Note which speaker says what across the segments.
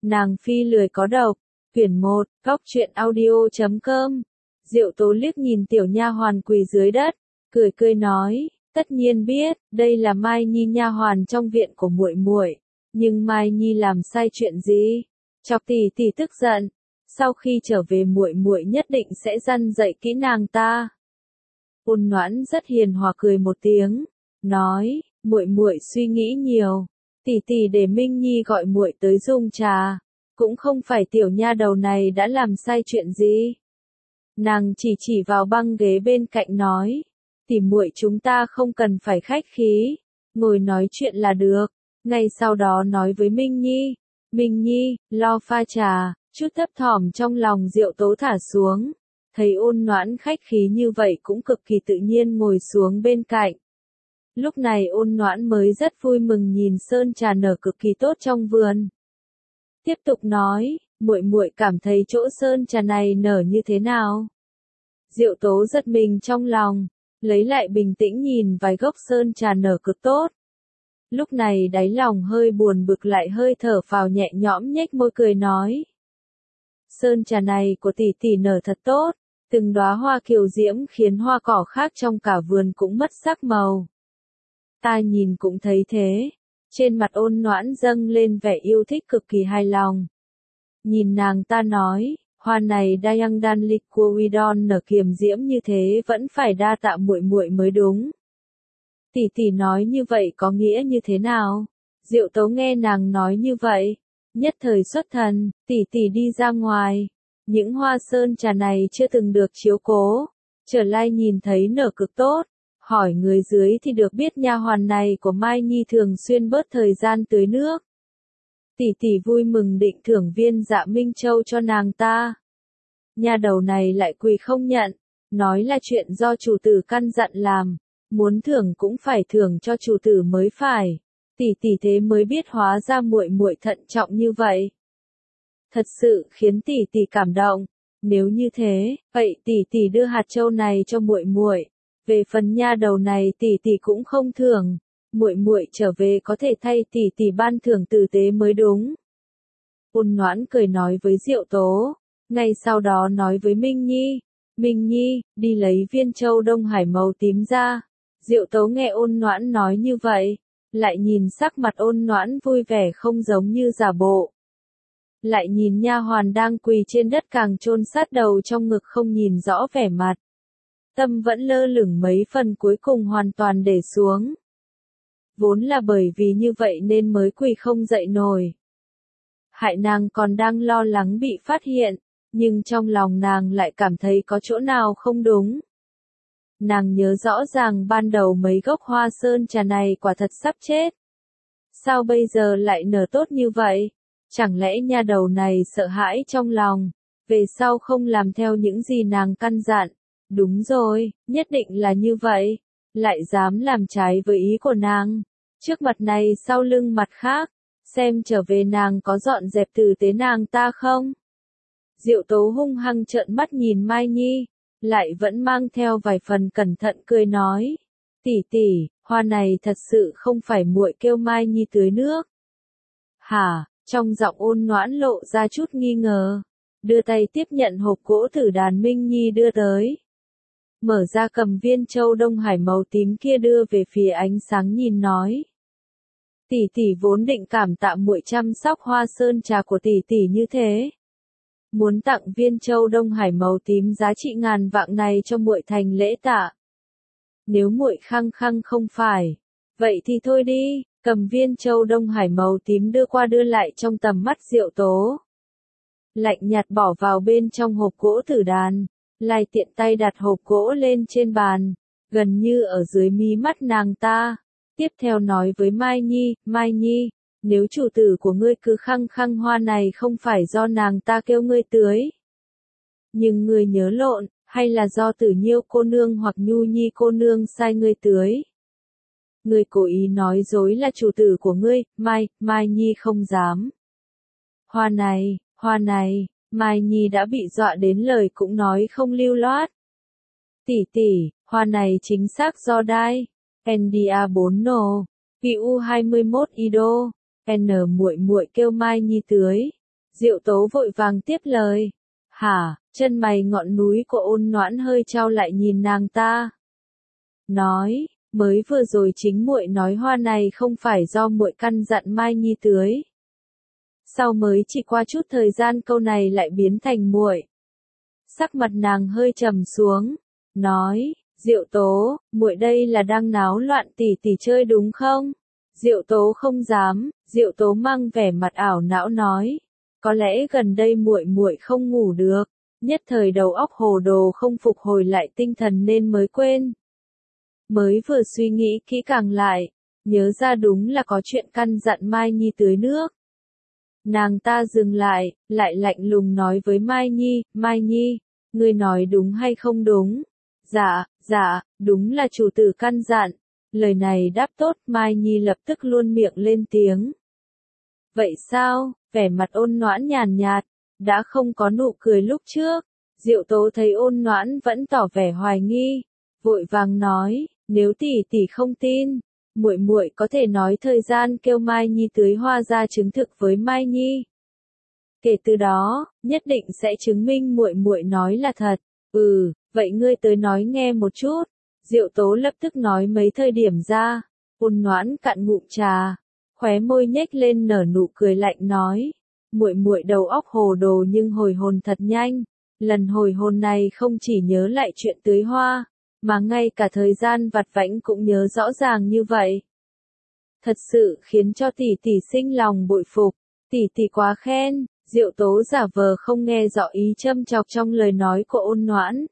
Speaker 1: Nàng phi lười có độc. Quyển 1, Góc truyện audio.com. Diệu Tố liếc nhìn tiểu nha hoàn quỳ dưới đất, cười cười nói, tất nhiên biết, đây là Mai Nhi nha hoàn trong viện của muội muội, nhưng Mai Nhi làm sai chuyện gì? Chọc tỷ tỷ tức giận, sau khi trở về muội muội nhất định sẽ răn dạy kỹ nàng ta. Ôn Noãn rất hiền hòa cười một tiếng, nói, muội muội suy nghĩ nhiều, tỷ tỷ để Minh Nhi gọi muội tới dùng trà, cũng không phải tiểu nha đầu này đã làm sai chuyện gì. Nàng chỉ vào băng ghế bên cạnh nói, tỷ muội chúng ta không cần phải khách khí, ngồi nói chuyện là được. Ngay sau đó nói với Minh Nhi, Minh Nhi, lo pha trà. Chút thấp thỏm trong lòng Diệu Tố thả xuống, thấy Ôn Noãn khách khí như vậy cũng cực kỳ tự nhiên ngồi xuống bên cạnh. Lúc này Ôn Noãn mới rất vui mừng nhìn sơn trà nở cực kỳ tốt trong vườn. Tiếp tục nói, muội muội cảm thấy chỗ sơn trà này nở như thế nào? Diệu Tố giật mình trong lòng, lấy lại bình tĩnh nhìn vài gốc sơn trà nở cực tốt. Lúc này đáy lòng hơi buồn bực lại hơi thở phào nhẹ nhõm nhếch môi cười nói. Sơn trà này của tỷ tỷ nở thật tốt, từng đóa hoa kiều diễm khiến hoa cỏ khác trong cả vườn cũng mất sắc màu. Ta nhìn cũng thấy thế, trên mặt Ôn Noãn dâng lên vẻ yêu thích cực kỳ hài lòng. Nhìn nàng ta nói, hoa này Dayang Dan Liquidon nở kiềm diễm như thế vẫn phải đa tạ muội muội mới đúng. Tỷ tỷ nói như vậy có nghĩa như thế nào? Diệu Tố nghe nàng nói như vậy, nhất thời xuất thần, tỷ tỷ đi ra ngoài, những hoa sơn trà này chưa từng được chiếu cố, trở lại nhìn thấy nở cực tốt, hỏi người dưới thì được biết nha hoàn này của Mai Nhi thường xuyên bớt thời gian tưới nước. Tỷ tỷ vui mừng định thưởng viên Dạ Minh Châu cho nàng ta. Nha đầu này lại quỳ không nhận, nói là chuyện do chủ tử căn dặn làm, muốn thưởng cũng phải thưởng cho chủ tử mới phải. Tỷ tỷ thế mới biết hóa ra muội muội thận trọng như vậy. Thật sự khiến tỷ tỷ cảm động. Nếu như thế, vậy tỷ tỷ đưa hạt châu này cho muội muội. Về phần nha đầu này tỷ tỷ cũng không thưởng, muội muội trở về có thể thay tỷ tỷ ban thưởng tử tế mới đúng. Ôn Noãn cười nói với Diệu Tố, ngay sau đó nói với Minh Nhi, Minh Nhi, đi lấy viên châu Đông Hải màu tím ra. Diệu Tố nghe Ôn Noãn nói như vậy, lại nhìn sắc mặt Ôn Noãn vui vẻ không giống như giả bộ. Lại nhìn nha hoàn đang quỳ trên đất càng chôn sát đầu trong ngực không nhìn rõ vẻ mặt. Tâm vẫn lơ lửng mấy phần cuối cùng hoàn toàn để xuống. Vốn là bởi vì như vậy nên mới quỳ không dậy nổi. Hại nàng còn đang lo lắng bị phát hiện, nhưng trong lòng nàng lại cảm thấy có chỗ nào không đúng. Nàng nhớ rõ ràng ban đầu mấy gốc hoa sơn trà này quả thật sắp chết. Sao bây giờ lại nở tốt như vậy? Chẳng lẽ nha đầu này sợ hãi trong lòng, về sau không làm theo những gì nàng căn dặn? Đúng rồi, nhất định là như vậy. Lại dám làm trái với ý của nàng. Trước mặt này sau lưng mặt khác, xem trở về nàng có dọn dẹp tử tế nàng ta không? Diệu Tố hung hăng trợn mắt nhìn Mai Nhi, lại vẫn mang theo vài phần cẩn thận cười nói, tỷ tỷ, hoa này thật sự không phải muội kêu Mai Nhi tưới nước. Hả? Trong giọng Ôn Noãn lộ ra chút nghi ngờ, đưa tay tiếp nhận hộp gỗ tử đàn Minh Nhi đưa tới. Mở ra cầm viên châu Đông Hải màu tím kia đưa về phía ánh sáng nhìn nói. Tỷ tỷ vốn định cảm tạ muội chăm sóc hoa sơn trà của tỷ tỷ như thế. Muốn tặng viên châu Đông Hải màu tím giá trị ngàn vạn này cho muội thành lễ tạ. Nếu muội khăng khăng không phải, vậy thì thôi đi, cầm viên châu Đông Hải màu tím đưa qua đưa lại trong tầm mắt Diệu Tố. Lạnh nhạt bỏ vào bên trong hộp gỗ tử đàn, lại tiện tay đặt hộp gỗ lên trên bàn, gần như ở dưới mí mắt nàng ta. Tiếp theo nói với Mai Nhi, Mai Nhi, nếu chủ tử của ngươi cứ khăng khăng hoa này không phải do nàng ta kêu ngươi tưới. Nhưng ngươi nhớ lộn, hay là do Tử Nhiêu cô nương hoặc Nhu Nhi cô nương sai ngươi tưới. Ngươi cố ý nói dối là chủ tử của ngươi, Mai Nhi không dám. Hoa này, Mai Nhi đã bị dọa đến lời cũng nói không lưu loát. Tỷ tỷ, hoa này chính xác do đai. NDA4 nổ, PU21 Ido, N muội muội kêu Mai Nhi tưới. Diệu Tố vội vàng tiếp lời. Hả? Chân mày ngọn núi của Ôn Noãn hơi chau lại nhìn nàng ta. Nói, mới vừa rồi chính muội nói hoa này không phải do muội căn dặn Mai Nhi tưới. Sau mới chỉ qua chút thời gian câu này lại biến thành muội. Sắc mặt nàng hơi trầm xuống, nói, Diệu Tố, muội đây là đang náo loạn tỷ tỷ chơi đúng không? Diệu Tố không dám, Diệu Tố mang vẻ mặt ảo não nói, có lẽ gần đây muội không ngủ được, nhất thời đầu óc hồ đồ không phục hồi lại tinh thần nên mới quên. Mới vừa suy nghĩ kỹ càng lại, nhớ ra đúng là có chuyện căn dặn Mai Nhi tưới nước. Nàng ta dừng lại lạnh lùng nói với Mai Nhi, ngươi nói đúng hay không đúng? Dạ, đúng là chủ tử căn dặn. Lời này đáp tốt, Mai Nhi lập tức luôn miệng lên tiếng. Vậy sao? Vẻ mặt Ôn Noãn nhàn nhạt, đã không có nụ cười lúc trước. Diệu Tố thấy Ôn Noãn vẫn tỏ vẻ hoài nghi, vội vàng nói, nếu tỷ tỷ không tin, muội có thể nói thời gian kêu Mai Nhi tưới hoa ra chứng thực với Mai Nhi. Kể từ đó, nhất định sẽ chứng minh muội nói là thật. Vậy ngươi tới nói nghe một chút. Diệu Tố lập tức nói mấy thời điểm ra. Ôn Noãn cạn ngụm trà, khóe môi nhếch lên nở nụ cười lạnh nói, muội đầu óc hồ đồ nhưng hồi hồn thật nhanh. Lần hồi hồn này không chỉ nhớ lại chuyện tưới hoa, mà ngay cả thời gian vặt vãnh cũng nhớ rõ ràng như vậy. Thật sự khiến cho tỷ tỷ sinh lòng bội phục, tỷ tỷ quá khen. Diệu Tố giả vờ không nghe rõ ý châm chọc trong lời nói của Ôn Noãn.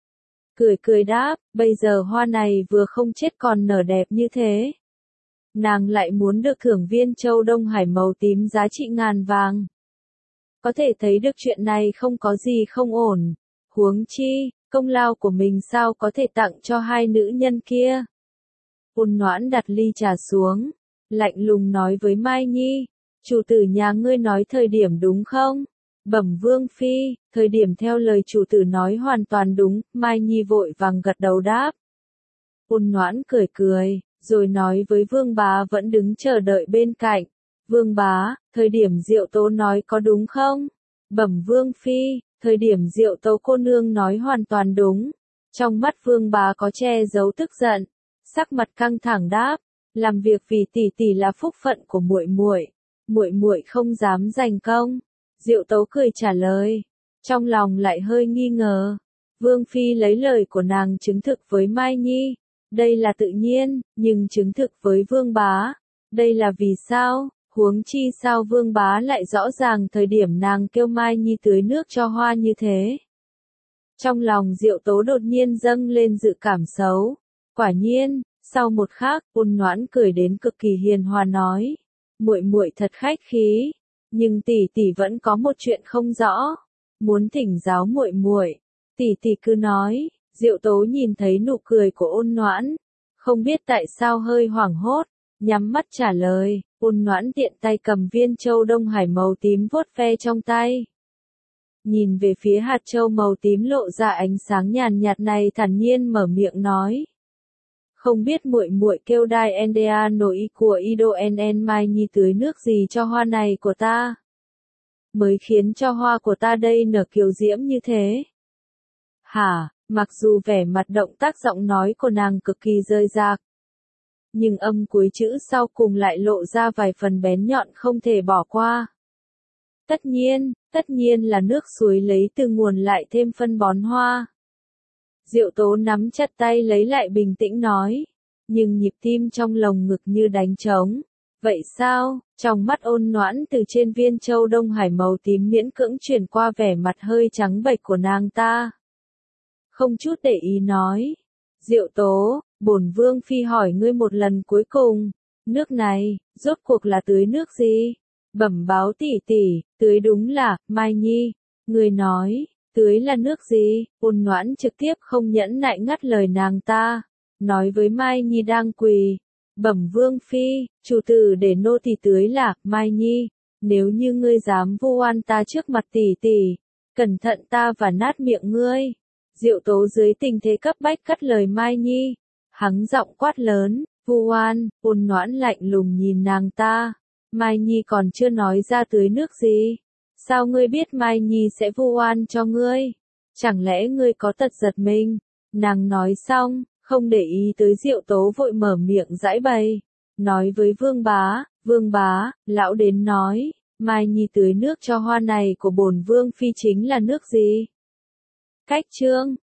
Speaker 1: Cười đáp, bây giờ hoa này vừa không chết còn nở đẹp như thế. Nàng lại muốn được thưởng viên châu Đông Hải màu tím giá trị ngàn vàng. Có thể thấy được chuyện này không có gì không ổn. Huống chi, công lao của mình sao có thể tặng cho hai nữ nhân kia. Ôn Noãn đặt ly trà xuống, lạnh lùng nói với Mai Nhi, chủ tử nhà ngươi nói thời điểm đúng không? Bẩm Vương Phi, thời điểm theo lời chủ tử nói hoàn toàn đúng. Mai Nhi vội vàng gật đầu đáp. Ôn Noãn cười, rồi nói với Vương Bá vẫn đứng chờ đợi bên cạnh. Vương Bá, thời điểm Diệu Tố nói có đúng không? Bẩm Vương Phi, thời điểm Diệu Tố cô nương nói hoàn toàn đúng. Trong mắt Vương Bá có che giấu tức giận, sắc mặt căng thẳng đáp, làm việc vì tỷ tỷ là phúc phận của muội không dám giành công. Diệu Tố cười trả lời, trong lòng lại hơi nghi ngờ. Vương Phi lấy lời của nàng chứng thực với Mai Nhi, đây là tự nhiên, nhưng chứng thực với Vương Bá, đây là vì sao? Huống chi sao Vương Bá lại rõ ràng thời điểm nàng kêu Mai Nhi tưới nước cho hoa như thế? Trong lòng Diệu Tố đột nhiên dâng lên dự cảm xấu. Quả nhiên, sau một khắc, Ôn Noãn cười đến cực kỳ hiền hòa nói, muội thật khách khí, nhưng tỷ tỷ vẫn có một chuyện không rõ, muốn thỉnh giáo muội. Tỷ tỷ cứ nói. Diệu Tố nhìn thấy nụ cười của Ôn Noãn, không biết tại sao hơi hoảng hốt, nhắm mắt trả lời. Ôn Noãn tiện tay cầm viên châu Đông Hải màu tím vuốt ve trong tay. Nhìn về phía hạt châu màu tím lộ ra ánh sáng nhàn nhạt này, thản nhiên mở miệng nói, không biết muội kêu đai NDA nổi của Ido NN Mai Nhi tưới nước gì cho hoa này của ta, mới khiến cho hoa của ta đây nở kiều diễm như thế. Hả? Mặc dù vẻ mặt động tác giọng nói của nàng cực kỳ rơi rạc, nhưng âm cuối chữ sau cùng lại lộ ra vài phần bén nhọn không thể bỏ qua. Tất nhiên là nước suối lấy từ nguồn lại thêm phân bón hoa. Diệu Tố nắm chặt tay lấy lại bình tĩnh nói, nhưng nhịp tim trong lồng ngực như đánh trống. Vậy sao? Trong mắt Ôn Noãn từ trên viên châu Đông Hải màu tím miễn cưỡng chuyển qua vẻ mặt hơi trắng bệch của nàng ta. Không chút để ý nói, Diệu Tố, bổn Vương Phi hỏi ngươi một lần cuối cùng, nước này, rốt cuộc là tưới nước gì? Bẩm báo tỷ tỷ, tưới đúng là, Mai Nhi. Ngươi nói, tưới là nước gì? Ôn Noãn trực tiếp không nhẫn nại ngắt lời nàng ta, nói với Mai Nhi đang quỳ. Bẩm Vương Phi, chủ tử để nô tỳ tưới là, Mai Nhi. Nếu như ngươi dám vu oan ta trước mặt tỷ tỷ, cẩn thận ta và nát miệng ngươi. Diệu Tố dưới tình thế cấp bách cắt lời Mai Nhi, hắng giọng quát lớn, vu oan. Ôn Noãn lạnh lùng nhìn nàng ta, Mai Nhi còn chưa nói ra tưới nước gì, Sao ngươi biết Mai Nhi sẽ vu oan cho ngươi? Chẳng lẽ ngươi có tật giật mình? Nàng nói xong, không để ý tới Diệu Tố vội mở miệng giãi bày. Nói với Vương bá, lão đến nói, Mai Nhi tưới nước cho hoa này của bổn Vương Phi chính là nước gì? Cách chương